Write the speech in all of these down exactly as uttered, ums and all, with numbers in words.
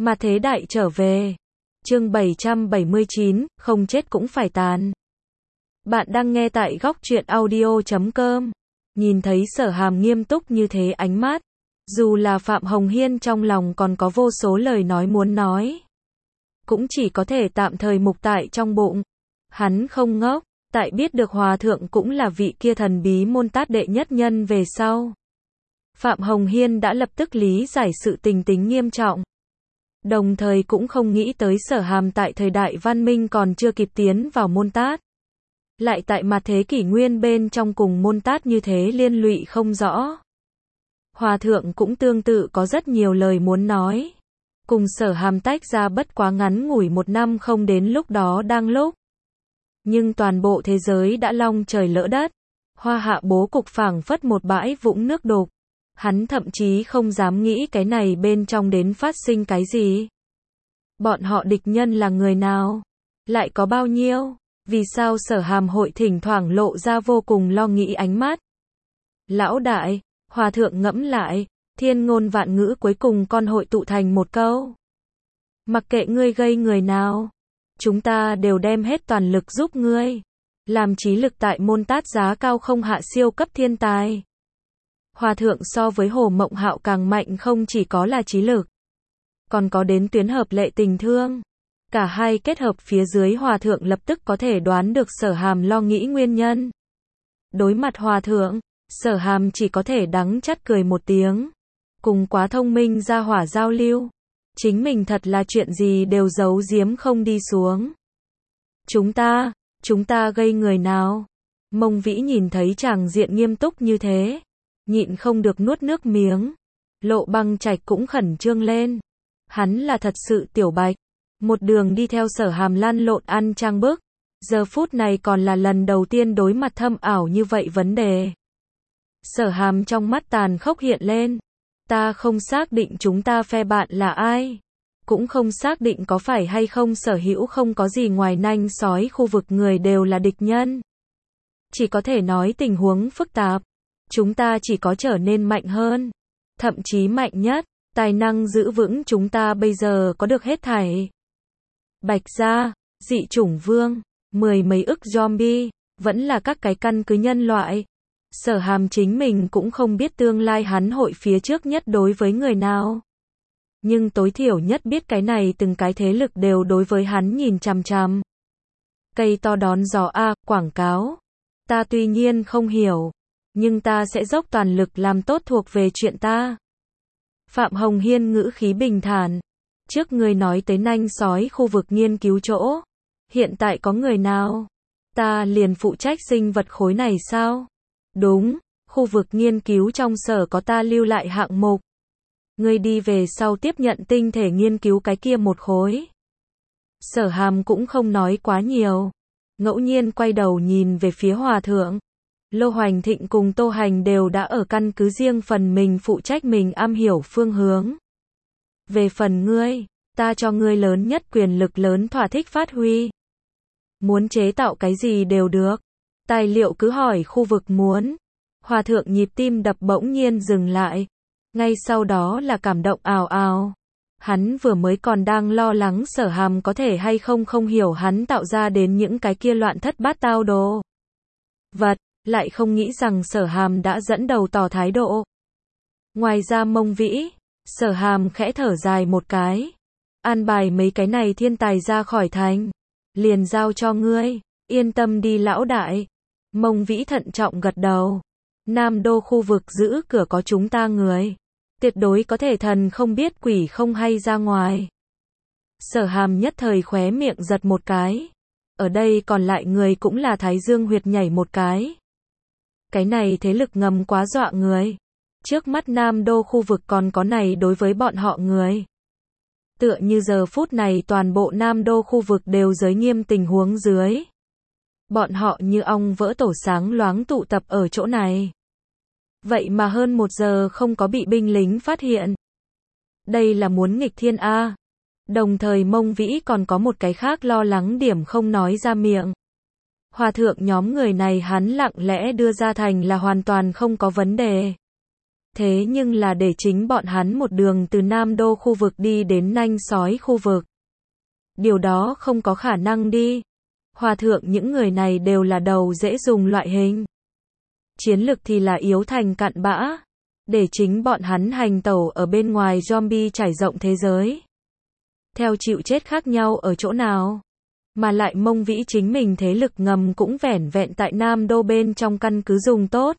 Mà thế đại trở về. Chương bảy trăm bảy mươi chín, không chết cũng phải tàn. Bạn đang nghe tại góc truyện audio chấm com. Nhìn thấy Sở Hàm nghiêm túc như thế ánh mắt, dù là Phạm Hồng Hiên trong lòng còn có vô số lời nói muốn nói, cũng chỉ có thể tạm thời mục tại trong bụng. Hắn không ngốc, tại biết được Hòa Thượng cũng là vị kia thần bí môn tát đệ nhất nhân về sau, Phạm Hồng Hiên đã lập tức lý giải sự tình tính nghiêm trọng. Đồng thời cũng không nghĩ tới Sở Hàm tại thời đại văn minh còn chưa kịp tiến vào môn tát, lại tại mặt thế kỷ nguyên bên trong cùng môn tát như thế liên lụy không rõ. Hòa Thượng cũng tương tự có rất nhiều lời muốn nói. Cùng Sở Hàm tách ra bất quá ngắn ngủi một năm không đến lúc đó đang lúc. Nhưng toàn bộ thế giới đã long trời lỡ đất. Hoa hạ bố cục phảng phất một bãi vũng nước đục. Hắn thậm chí không dám nghĩ cái này bên trong đến phát sinh cái gì. Bọn họ địch nhân là người nào? Lại có bao nhiêu? Vì sao Sở Hàm hội thỉnh thoảng lộ ra vô cùng lo nghĩ ánh mắt? Lão đại, Hòa Thượng ngẫm lại, thiên ngôn vạn ngữ cuối cùng con hội tụ thành một câu. Mặc kệ ngươi gây người nào, chúng ta đều đem hết toàn lực giúp ngươi. Làm trí lực tại môn tát giá cao không hạ siêu cấp thiên tài. Hòa Thượng so với Hồ Mộng Hạo càng mạnh không chỉ có là trí lực, còn có đến tuyến hợp lệ tình thương. Cả hai kết hợp phía dưới Hòa Thượng lập tức có thể đoán được Sở Hàm lo nghĩ nguyên nhân. Đối mặt Hòa Thượng, Sở Hàm chỉ có thể đắng chát cười một tiếng. Cùng quá thông minh ra hỏa giao lưu, chính mình thật là chuyện gì đều giấu giếm không đi xuống. Chúng ta, chúng ta gây người nào? Mông Vĩ nhìn thấy tràng diện nghiêm túc như thế, nhịn không được nuốt nước miếng. Lộ Băng Trạch cũng khẩn trương lên. Hắn là thật sự tiểu bạch, một đường đi theo Sở Hàm lăn lộn ăn trang bức, giờ phút này còn là lần đầu tiên đối mặt thâm ảo như vậy vấn đề. Sở Hàm trong mắt tàn khốc hiện lên. Ta không xác định chúng ta phe bạn là ai, cũng không xác định có phải hay không sở hữu không có gì ngoài nanh sói khu vực người đều là địch nhân. Chỉ có thể nói tình huống phức tạp, chúng ta chỉ có trở nên mạnh hơn, thậm chí mạnh nhất, tài năng giữ vững chúng ta bây giờ có được hết thảy. Bạch gia, dị chủng vương, mười mấy ức zombie, vẫn là các cái căn cứ nhân loại. Sở Hàm chính mình cũng không biết tương lai hắn hội phía trước nhất đối với người nào. Nhưng tối thiểu nhất biết cái này từng cái thế lực đều đối với hắn nhìn chằm chằm. Cây to đón gió A, quảng cáo. Ta tuy nhiên không hiểu, nhưng ta sẽ dốc toàn lực làm tốt thuộc về chuyện ta. Phạm Hồng Hiên ngữ khí bình thản. Trước người nói tới nanh sói khu vực nghiên cứu chỗ. Hiện tại có người nào? Ta liền phụ trách sinh vật khối này sao? Đúng, khu vực nghiên cứu trong sở có ta lưu lại hạng mục. Ngươi đi về sau tiếp nhận tinh thể nghiên cứu cái kia một khối. Sở Hàm cũng không nói quá nhiều. Ngẫu nhiên quay đầu nhìn về phía Hòa Thượng. Lô Hoành Thịnh cùng Tô Hành đều đã ở căn cứ riêng phần mình phụ trách mình am hiểu phương hướng. Về phần ngươi, ta cho ngươi lớn nhất quyền lực lớn thỏa thích phát huy. Muốn chế tạo cái gì đều được. Tài liệu cứ hỏi khu vực muốn. Hòa Thượng nhịp tim đập bỗng nhiên dừng lại. Ngay sau đó là cảm động ào ào. Hắn vừa mới còn đang lo lắng Sở Hàm có thể hay không không hiểu hắn tạo ra đến những cái kia loạn thất bát tao đồ vật, lại không nghĩ rằng Sở Hàm đã dẫn đầu tỏ thái độ. Ngoài ra Mông Vĩ, Sở Hàm khẽ thở dài một cái. An bài mấy cái này thiên tài ra khỏi thành, liền giao cho ngươi, yên tâm đi lão đại. Mông Vĩ thận trọng gật đầu. Nam Đô khu vực giữ cửa có chúng ta người, tuyệt đối có thể thần không biết quỷ không hay ra ngoài. Sở Hàm nhất thời khóe miệng giật một cái. Ở đây còn lại người cũng là Thái Dương huyệt nhảy một cái. Cái này thế lực ngầm quá dọa người. Trước mắt Nam Đô khu vực còn có này đối với bọn họ người. Tựa như giờ phút này toàn bộ Nam Đô khu vực đều giới nghiêm tình huống dưới. Bọn họ như ong vỡ tổ sáng loáng tụ tập ở chỗ này. Vậy mà hơn một giờ không có bị binh lính phát hiện. Đây là muốn nghịch thiên A. Đồng thời Mông Vĩ còn có một cái khác lo lắng điểm không nói ra miệng. Hòa Thượng nhóm người này hắn lặng lẽ đưa ra thành là hoàn toàn không có vấn đề. Thế nhưng là để chính bọn hắn một đường từ Nam Đô khu vực đi đến Nanh Sói khu vực. Điều đó không có khả năng đi. Hòa thượng những người này đều là đầu dễ dùng loại hình. Chiến lực thì là yếu thành cặn bã. Để chính bọn hắn hành tẩu ở bên ngoài zombie trải rộng thế giới. Theo chịu chết khác nhau ở chỗ nào. Mà lại Mông Vĩ chính mình thế lực ngầm cũng vẻn vẹn tại Nam Đô bên trong căn cứ dùng tốt.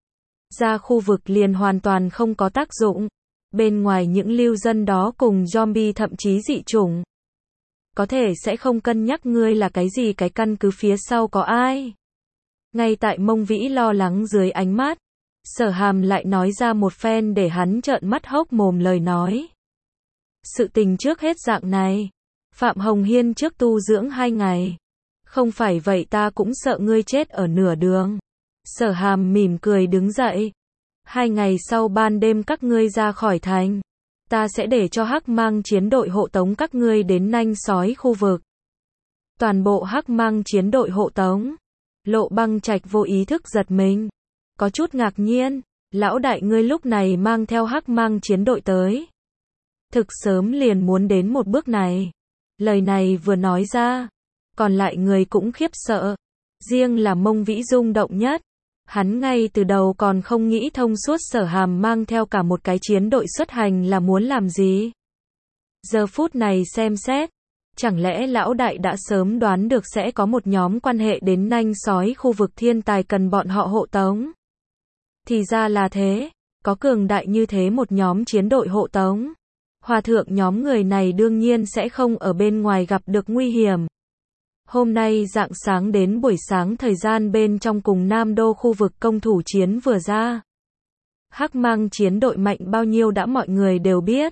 Ra khu vực liền hoàn toàn không có tác dụng. Bên ngoài những lưu dân đó cùng zombie thậm chí dị chủng. Có thể sẽ không cân nhắc ngươi là cái gì cái căn cứ phía sau có ai. Ngay tại Mông Vĩ lo lắng dưới ánh mắt. Sở Hàm lại nói ra một phen để hắn trợn mắt hốc mồm lời nói. Sự tình trước hết dạng này. Phạm Hồng Hiên trước tu dưỡng hai ngày. Không phải vậy ta cũng sợ ngươi chết ở nửa đường. Sở Hàm mỉm cười đứng dậy. Hai ngày sau ban đêm các ngươi ra khỏi thành. Ta sẽ để cho Hắc Mang chiến đội hộ tống các ngươi đến Nanh Sói khu vực. Toàn bộ Hắc Mang chiến đội hộ tống. Lộ Băng Trạch vô ý thức giật mình. Có chút ngạc nhiên. Lão đại ngươi lúc này mang theo Hắc Mang chiến đội tới. Thực sớm liền muốn đến một bước này. Lời này vừa nói ra. Còn lại người cũng khiếp sợ. Riêng là Mông Vĩ rung động nhất. Hắn ngay từ đầu còn không nghĩ thông suốt Sở Hàm mang theo cả một cái chiến đội xuất hành là muốn làm gì. Giờ phút này xem xét. Chẳng lẽ lão đại đã sớm đoán được sẽ có một nhóm quan hệ đến Nanh Sói khu vực thiên tài cần bọn họ hộ tống. Thì ra là thế. Có cường đại như thế một nhóm chiến đội hộ tống. Hòa thượng nhóm người này đương nhiên sẽ không ở bên ngoài gặp được nguy hiểm. Hôm nay rạng sáng đến buổi sáng thời gian bên trong cùng Nam Đô khu vực công thủ chiến vừa ra. Hắc Mang chiến đội mạnh bao nhiêu đã mọi người đều biết.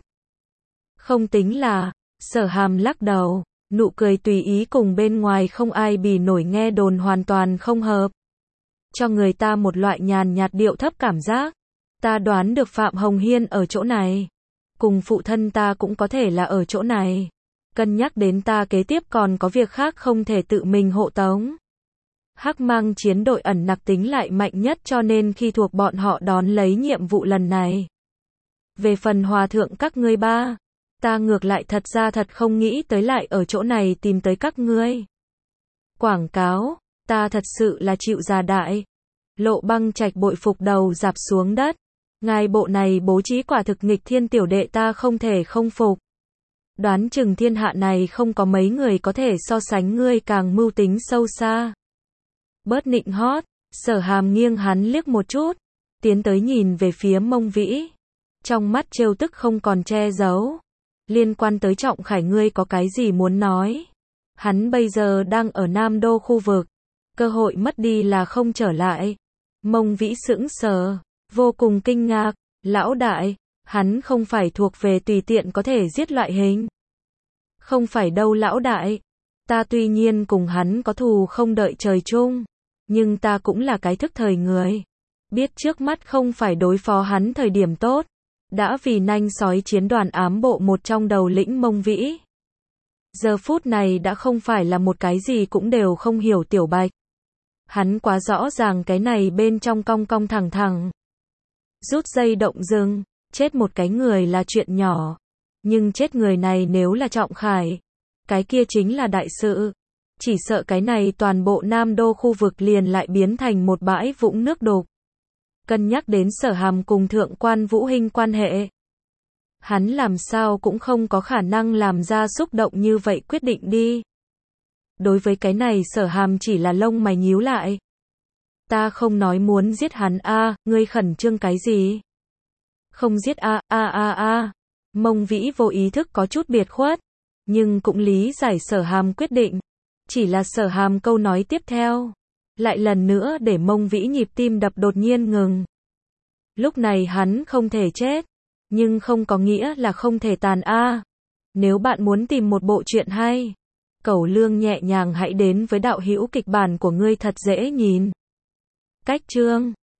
Không tính là, Sở Hàm lắc đầu, nụ cười tùy ý cùng bên ngoài không ai bì nổi nghe đồn hoàn toàn không hợp. Cho người ta một loại nhàn nhạt điệu thấp cảm giác. Ta đoán được Phạm Hồng Hiên ở chỗ này. Cùng phụ thân ta cũng có thể là ở chỗ này. Cân nhắc đến ta kế tiếp còn có việc khác không thể tự mình hộ tống. Hắc Mang chiến đội ẩn nặc tính lại mạnh nhất cho nên khi thuộc bọn họ đón lấy nhiệm vụ lần này. Về phần hòa thượng các ngươi ba, ta ngược lại thật ra thật không nghĩ tới lại ở chỗ này tìm tới các ngươi. Quảng cáo, ta thật sự là chịu già đại. Lộ Băng Trạch bội phục đầu rạp xuống đất. Ngài bộ này bố trí quả thực nghịch thiên tiểu đệ ta không thể không phục. Đoán chừng thiên hạ này không có mấy người có thể so sánh ngươi càng mưu tính sâu xa. Bớt nịnh hót, Sở Hàm nghiêng hắn liếc một chút, tiến tới nhìn về phía Mông Vĩ. Trong mắt trêu tức không còn che giấu. Liên quan tới Trọng Khải ngươi có cái gì muốn nói? Hắn bây giờ đang ở Nam Đô khu vực. Cơ hội mất đi là không trở lại. Mông Vĩ sững sờ, vô cùng kinh ngạc. Lão đại, hắn không phải thuộc về tùy tiện có thể giết loại hình. Không phải đâu lão đại. Ta tuy nhiên cùng hắn có thù không đợi trời chung. Nhưng ta cũng là cái thức thời người. Biết trước mắt không phải đối phó hắn thời điểm tốt. Đã vì Nanh Sói chiến đoàn ám bộ một trong đầu lĩnh Mông Vĩ. Giờ phút này đã không phải là một cái gì cũng đều không hiểu tiểu bạch. Hắn quá rõ ràng cái này bên trong cong cong thẳng thẳng. Rút dây động rừng, chết một cái người là chuyện nhỏ. Nhưng chết người này nếu là Trọng Khải, cái kia chính là đại sự. Chỉ sợ cái này toàn bộ Nam Đô khu vực liền lại biến thành một bãi vũng nước đục. Cân nhắc đến Sở Hàm cùng Thượng quan Vũ Hinh quan hệ. Hắn làm sao cũng không có khả năng làm ra xúc động như vậy quyết định đi. Đối với cái này Sở Hàm chỉ là lông mày nhíu lại. Ta không nói muốn giết hắn a, à, ngươi khẩn trương cái gì? Không giết a, a a a. Mông Vĩ vô ý thức có chút biệt khuất, nhưng cũng lý giải Sở Hàm quyết định. Chỉ là Sở Hàm câu nói tiếp theo, lại lần nữa để Mông Vĩ nhịp tim đập đột nhiên ngừng. Lúc này hắn không thể chết, nhưng không có nghĩa là không thể tàn a. À. Nếu bạn muốn tìm một bộ truyện hay, Cẩu Lương nhẹ nhàng hãy đến với đạo hữu kịch bản của ngươi thật dễ nhìn. Cách chương